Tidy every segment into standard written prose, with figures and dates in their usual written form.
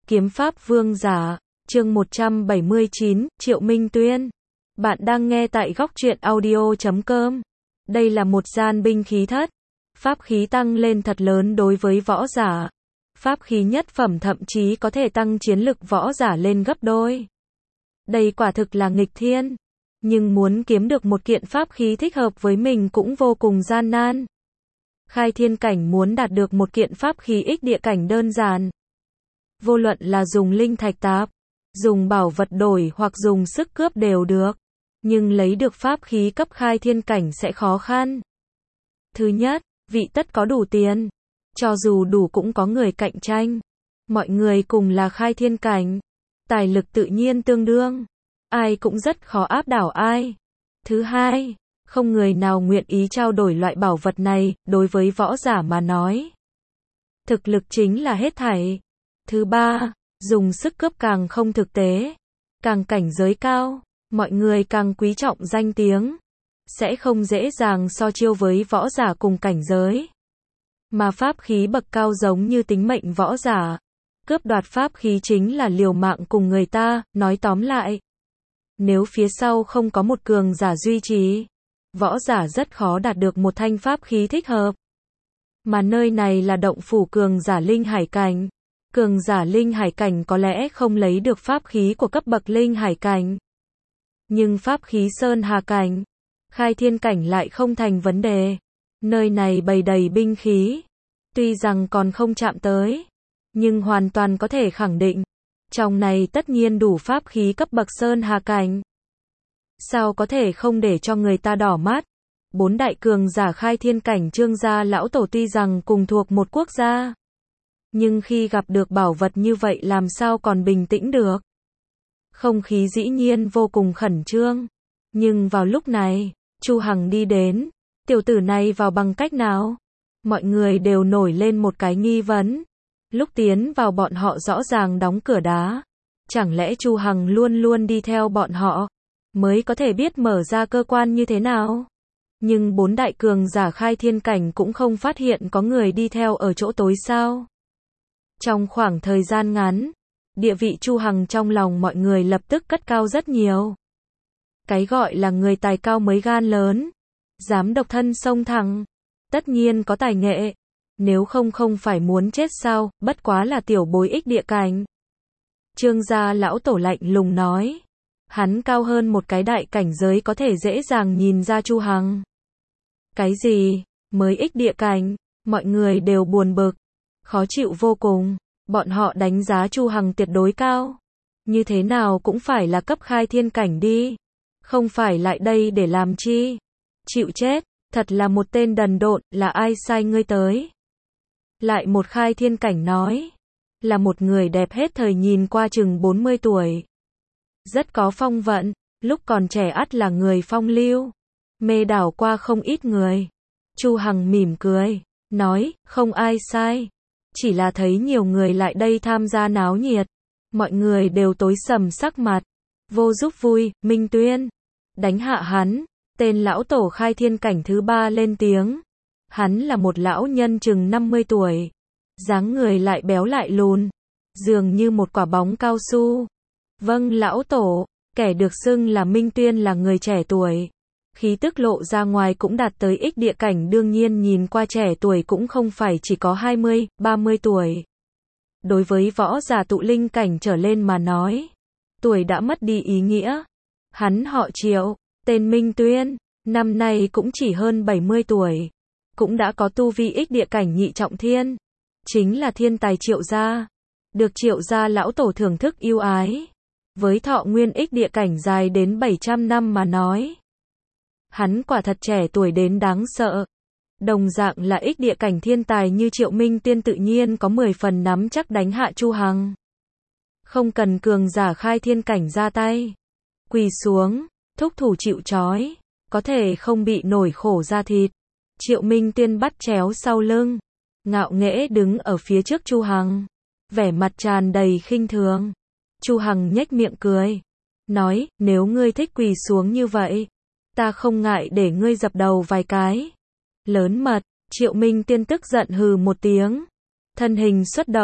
Kiếm Pháp Vương Giả, chương 179, Triệu Minh Tuyên. Bạn đang nghe tại góc truyện audio.com. Đây là một gian binh khí thất. Pháp khí tăng lên thật lớn đối với võ giả. Pháp khí nhất phẩm thậm chí có thể tăng chiến lực võ giả lên gấp đôi. Đây quả thực là nghịch thiên. Nhưng muốn kiếm được một kiện pháp khí thích hợp với mình cũng vô cùng gian nan. Khai thiên cảnh muốn đạt được một kiện pháp khí ích địa cảnh đơn giản. Vô luận là dùng linh thạch tạp, dùng bảo vật đổi hoặc dùng sức cướp đều được. Nhưng lấy được pháp khí cấp khai thiên cảnh sẽ khó khăn. Thứ nhất, vị tất có đủ tiền. Cho dù đủ cũng có người cạnh tranh. Mọi người cùng là khai thiên cảnh. Tài lực tự nhiên tương đương. Ai cũng rất khó áp đảo ai. Thứ hai, không người nào nguyện ý trao đổi loại bảo vật này, đối với võ giả mà nói. Thực lực chính là hết thảy. Thứ ba, dùng sức cướp càng không thực tế. Càng cảnh giới cao, mọi người càng quý trọng danh tiếng. Sẽ không dễ dàng so chiêu với võ giả cùng cảnh giới. Mà pháp khí bậc cao giống như tính mệnh võ giả. Cướp đoạt pháp khí chính là liều mạng cùng người ta, nói tóm lại. Nếu phía sau không có một cường giả duy trì, võ giả rất khó đạt được một thanh pháp khí thích hợp. Mà nơi này là động phủ cường giả linh hải cảnh. Cường giả linh hải cảnh có lẽ không lấy được pháp khí của cấp bậc linh hải cảnh. Nhưng pháp khí sơn hà cảnh, khai thiên cảnh lại không thành vấn đề. Nơi này bày đầy binh khí. Tuy rằng còn không chạm tới, nhưng hoàn toàn có thể khẳng định. Trong này tất nhiên đủ pháp khí cấp bậc sơn hà cảnh. Sao có thể không để cho người ta đỏ mắt? Bốn đại cường giả khai thiên cảnh Trương gia lão tổ tuy rằng cùng thuộc một quốc gia. Nhưng khi gặp được bảo vật như vậy làm sao còn bình tĩnh được? Không khí dĩ nhiên vô cùng khẩn trương. Nhưng vào lúc này, Chu Hằng đi đến. Tiểu tử này vào bằng cách nào? Mọi người đều nổi lên một cái nghi vấn. Lúc tiến vào bọn họ rõ ràng đóng cửa đá. Chẳng lẽ Chu Hằng luôn luôn đi theo bọn họ, mới có thể biết mở ra cơ quan như thế nào? Nhưng bốn đại cường giả khai thiên cảnh cũng không phát hiện có người đi theo ở chỗ tối sao? Trong khoảng thời gian ngắn, địa vị Chu Hằng trong lòng mọi người lập tức cất cao rất nhiều. Cái gọi là người tài cao mới gan lớn, dám độc thân xông thẳng, tất nhiên có tài nghệ, nếu không phải muốn chết sao, bất quá là tiểu bối ích địa cảnh. Trương gia lão tổ lạnh lùng nói, hắn cao hơn một cái đại cảnh giới có thể dễ dàng nhìn ra Chu Hằng. Cái gì, mới ích địa cảnh, mọi người đều buồn bực. Khó chịu vô cùng, bọn họ đánh giá Chu Hằng tuyệt đối cao. Như thế nào cũng phải là cấp khai thiên cảnh đi. Không phải lại đây để làm chi? Chịu chết, thật là một tên đần độn, là ai sai ngươi tới? Lại một khai thiên cảnh nói, là một người đẹp hết thời nhìn qua chừng 40 tuổi. Rất có phong vận, lúc còn trẻ ắt là người phong lưu. Mê đảo qua không ít người. Chu Hằng mỉm cười, nói, không ai sai. Chỉ là thấy nhiều người lại đây tham gia náo nhiệt. Mọi người đều tối sầm sắc mặt. Vô giúp vui, Minh Tuyên. Đánh hạ hắn. Tên lão tổ khai thiên cảnh thứ ba lên tiếng. Hắn là một lão nhân chừng 50 tuổi. Dáng người lại béo lại lùn. Dường như một quả bóng cao su. Vâng lão tổ. Kẻ được xưng là Minh Tuyên là người trẻ tuổi. Khí tức lộ ra ngoài cũng đạt tới ích địa cảnh, đương nhiên nhìn qua trẻ tuổi cũng không phải chỉ có 20, 30 tuổi. Đối với võ giả tụ linh cảnh trở lên mà nói, tuổi đã mất đi ý nghĩa. Hắn họ Triệu, tên Minh Tuyên, năm nay cũng chỉ hơn 70 tuổi. Cũng đã có tu vi ích địa cảnh nhị trọng thiên. Chính là thiên tài Triệu gia. Được Triệu gia lão tổ thưởng thức yêu ái. Với thọ nguyên ích địa cảnh dài đến 700 năm mà nói. Hắn quả thật trẻ tuổi đến đáng sợ. Đồng dạng là ích địa cảnh thiên tài như Triệu Minh Tuyên tự nhiên có 10 phần nắm chắc đánh hạ Chu Hằng. Không cần cường giả khai thiên cảnh ra tay. Quỳ xuống, thúc thủ chịu trói. Có thể không bị nổi khổ da thịt. Triệu Minh Tuyên bắt chéo sau lưng. Ngạo nghễ đứng ở phía trước Chu Hằng. Vẻ mặt tràn đầy khinh thường. Chu Hằng nhếch miệng cười. Nói, nếu ngươi thích quỳ xuống như vậy, ta không ngại để ngươi dập đầu vài cái. Lớn mật, Triệu Minh Tuyên tức giận hừ một tiếng. Thân hình xuất động,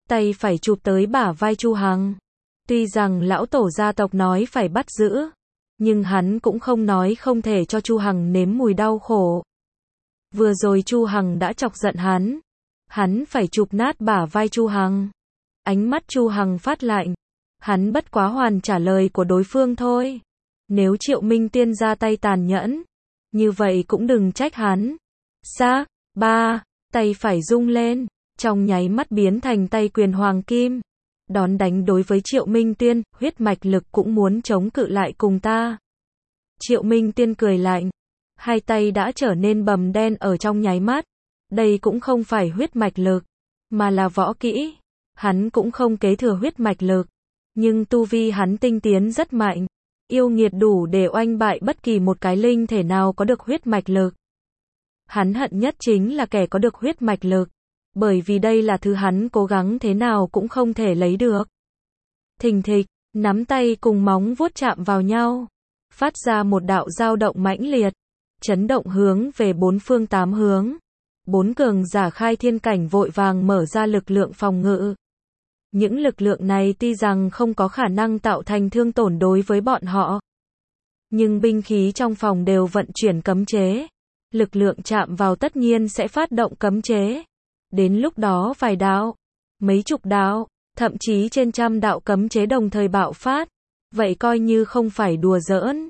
tay phải chụp tới bả vai Chu Hằng. Tuy rằng lão tổ gia tộc nói phải bắt giữ, nhưng hắn cũng không nói không thể cho Chu Hằng nếm mùi đau khổ. Vừa rồi Chu Hằng đã chọc giận hắn phải chụp nát bả vai Chu Hằng. Ánh mắt Chu Hằng phát lạnh, hắn bất quá hoàn trả lời của đối phương thôi. Nếu Triệu Minh Tiên ra tay tàn nhẫn, như vậy cũng đừng trách hắn. Xác, tay phải rung lên, trong nháy mắt biến thành tay quyền hoàng kim. Đón đánh đối với Triệu Minh Tiên, huyết mạch lực cũng muốn chống cự lại cùng ta. Triệu Minh Tiên cười lạnh, hai tay đã trở nên bầm đen ở trong nháy mắt. Đây cũng không phải huyết mạch lực, mà là võ kỹ. Hắn cũng không kế thừa huyết mạch lực, nhưng tu vi hắn tinh tiến rất mạnh. Yêu nghiệt đủ để oanh bại bất kỳ một cái linh thể nào có được huyết mạch lực. Hắn hận nhất chính là kẻ có được huyết mạch lực, bởi vì đây là thứ hắn cố gắng thế nào cũng không thể lấy được. Thình thịch, nắm tay cùng móng vuốt chạm vào nhau, phát ra một đạo dao động mãnh liệt, chấn động hướng về bốn phương tám hướng. Bốn cường giả khai thiên cảnh vội vàng mở ra lực lượng phòng ngự. Những lực lượng này tuy rằng không có khả năng tạo thành thương tổn đối với bọn họ, nhưng binh khí trong phòng đều vận chuyển cấm chế. Lực lượng chạm vào tất nhiên sẽ phát động cấm chế. Đến lúc đó vài đạo, mấy chục đạo, thậm chí trên trăm đạo cấm chế đồng thời bạo phát. Vậy coi như không phải đùa giỡn.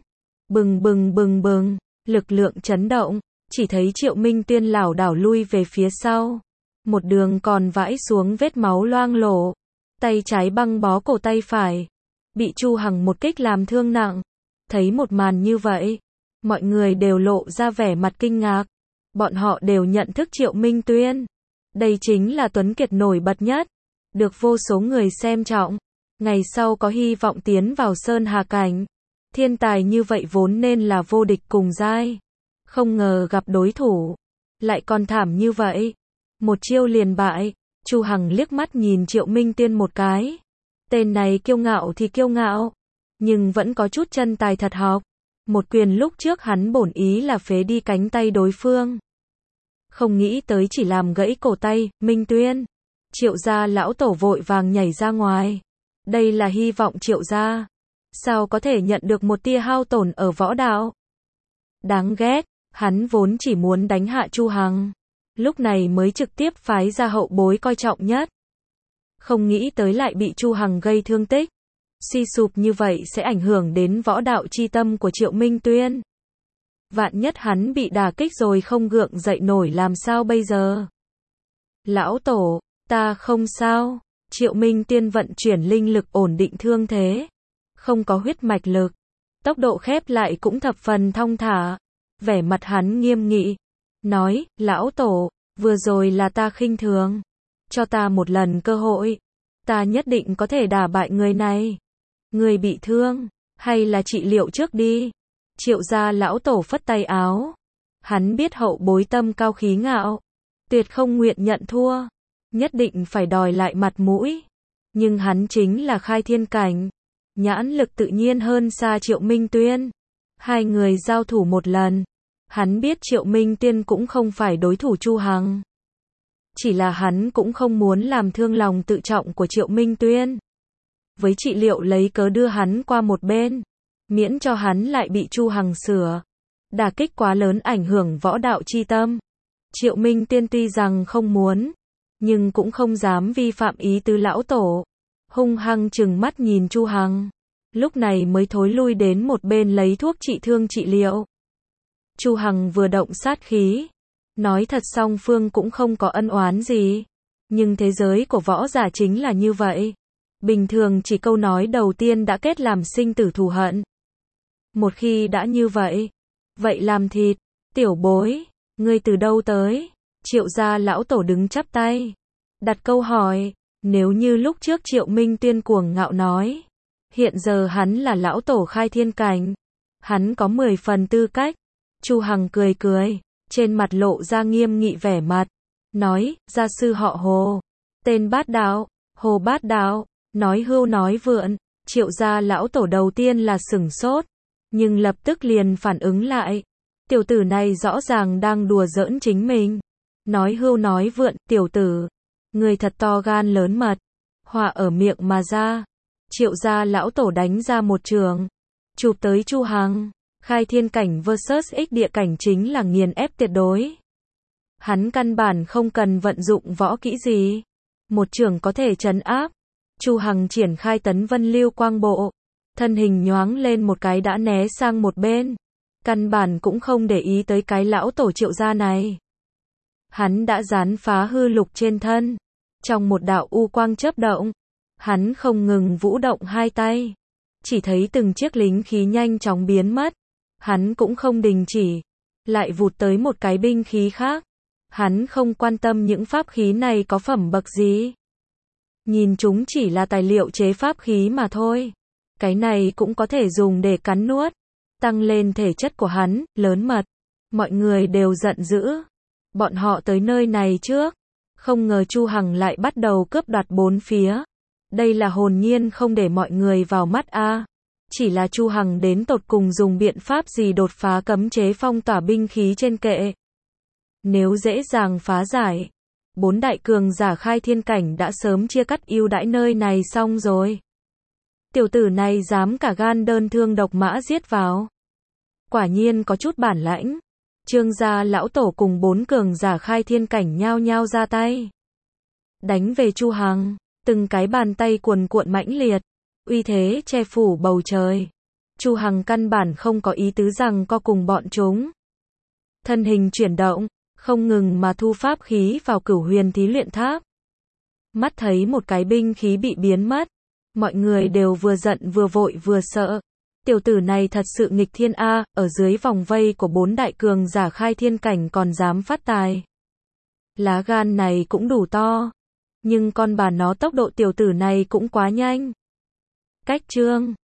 Bừng, lực lượng chấn động, chỉ thấy Triệu Minh Tiên lảo đảo lui về phía sau. Một đường còn vãi xuống vết máu loang lổ. Tay trái băng bó cổ tay phải, bị Chu Hằng một kích làm thương nặng. Thấy một màn như vậy, mọi người đều lộ ra vẻ mặt kinh ngạc. Bọn họ đều nhận thức Triệu Minh Tuyên. Đây chính là tuấn kiệt nổi bật nhất, được vô số người xem trọng. Ngày sau có hy vọng tiến vào Sơn Hà Cảnh. Thiên tài như vậy vốn nên là vô địch cùng giai. Không ngờ gặp đối thủ, lại còn thảm như vậy. Một chiêu liền bại. Chu Hằng liếc mắt nhìn Triệu Minh Tiên một cái. Tên này kiêu ngạo thì kiêu ngạo, nhưng vẫn có chút chân tài thật học. Một quyền lúc trước hắn bổn ý là phế đi cánh tay đối phương, không nghĩ tới chỉ làm gãy cổ tay. Minh Tuyên, Triệu gia lão tổ vội vàng nhảy ra ngoài. Đây là hy vọng Triệu gia, sao có thể nhận được một tia hao tổn ở võ đạo. Đáng ghét, hắn vốn chỉ muốn đánh hạ Chu Hằng, lúc này mới trực tiếp phái ra hậu bối coi trọng nhất. Không nghĩ tới lại bị Chu Hằng gây thương tích. Suy sụp như vậy sẽ ảnh hưởng đến võ đạo chi tâm của Triệu Minh Tuyên. Vạn nhất hắn bị đả kích rồi không gượng dậy nổi làm sao bây giờ? Lão tổ, ta không sao. Triệu Minh Tiên vận chuyển linh lực ổn định thương thế. Không có huyết mạch lực, tốc độ khép lại cũng thập phần thong thả. Vẻ mặt hắn nghiêm nghị, nói, lão tổ, vừa rồi là ta khinh thường. Cho ta một lần cơ hội, ta nhất định có thể đả bại người này. Người bị thương, hay là trị liệu trước đi. Triệu gia lão tổ phất tay áo. Hắn biết hậu bối tâm cao khí ngạo, tuyệt không nguyện nhận thua, nhất định phải đòi lại mặt mũi. Nhưng hắn chính là khai thiên cảnh, nhãn lực tự nhiên hơn xa Triệu Minh Tuyên. Hai người giao thủ một lần, hắn biết Triệu Minh Tiên cũng không phải đối thủ Chu Hằng. Chỉ là hắn cũng không muốn làm thương lòng tự trọng của Triệu Minh Tuyên. Với trị liệu lấy cớ đưa hắn qua một bên, miễn cho hắn lại bị Chu Hằng sửa. Đả kích quá lớn ảnh hưởng võ đạo chi tâm. Triệu Minh Tiên tuy rằng không muốn, nhưng cũng không dám vi phạm ý tứ lão tổ. Hung hăng trừng mắt nhìn Chu Hằng, lúc này mới thối lui đến một bên lấy thuốc trị thương trị liệu. Chu Hằng vừa động sát khí, nói thật song phương cũng không có ân oán gì, nhưng thế giới của võ giả chính là như vậy. Bình thường chỉ câu nói đầu tiên đã kết làm sinh tử thù hận. Một khi đã như vậy, vậy làm thịt. Tiểu bối, ngươi từ đâu tới? Triệu gia lão tổ đứng chắp tay, đặt câu hỏi. Nếu như lúc trước Triệu Minh Tuyên cuồng ngạo nói, hiện giờ hắn là lão tổ khai thiên cảnh, hắn có 10 phần tư cách. Chu Hằng cười cười, trên mặt lộ ra nghiêm nghị vẻ mặt, nói, gia sư họ Hồ, tên Bát Đạo, Hồ Bát Đạo. Nói hưu nói vượn, Triệu gia lão tổ đầu tiên là sửng sốt, nhưng lập tức liền phản ứng lại. Tiểu tử này rõ ràng đang đùa giỡn chính mình. Nói hưu nói vượn, tiểu tử, Người thật to gan lớn mật. Họa ở miệng mà ra. Triệu gia lão tổ đánh ra một trường. Chụp tới Chu Hằng. Khai thiên cảnh vs X địa cảnh chính là nghiền ép tuyệt đối. Hắn căn bản không cần vận dụng võ kỹ gì. Một trường có thể trấn áp. Chu Hằng triển khai tấn vân lưu quang bộ. Thân hình nhoáng lên một cái đã né sang một bên. Căn bản cũng không để ý tới cái lão tổ Triệu gia này. Hắn đã dán phá hư lục trên thân. Trong một đạo u quang chớp động. Hắn không ngừng vũ động hai tay. Chỉ thấy từng chiếc lính khí nhanh chóng biến mất. Hắn cũng không đình chỉ. Lại vụt tới một cái binh khí khác. Hắn không quan tâm những pháp khí này có phẩm bậc gì. Nhìn chúng chỉ là tài liệu chế pháp khí mà thôi. Cái này cũng có thể dùng để cắn nuốt. Tăng lên thể chất của hắn, lớn mật. Mọi người đều giận dữ. Bọn họ tới nơi này trước. Không ngờ Chu Hằng lại bắt đầu cướp đoạt bốn phía. Đây là hồn nhiên không để mọi người vào mắt a. Chỉ là Chu Hằng đến tột cùng dùng biện pháp gì đột phá cấm chế phong tỏa binh khí trên kệ. Nếu dễ dàng phá giải, 4 đại cường giả khai thiên cảnh đã sớm chia cắt ưu đãi nơi này xong rồi. Tiểu tử này dám cả gan đơn thương độc mã giết vào. Quả nhiên có chút bản lãnh. Trương gia lão tổ cùng 4 cường giả khai thiên cảnh nhao nhao ra tay. Đánh về Chu Hằng, từng cái bàn tay cuồn cuộn mãnh liệt, uy thế che phủ bầu trời. Chu Hằng căn bản không có ý tứ rằng co cùng bọn chúng. Thân hình chuyển động, không ngừng mà thu pháp khí vào Cửu Huyền Thí Luyện Tháp. Mắt thấy một cái binh khí bị biến mất, mọi người đều vừa giận vừa vội vừa sợ. Tiểu tử này thật sự nghịch thiên a, ở dưới vòng vây của 4 đại cường giả khai thiên cảnh còn dám phát tài. Lá gan này cũng đủ to, nhưng con bà nó tốc độ tiểu tử này cũng quá nhanh. Cách chương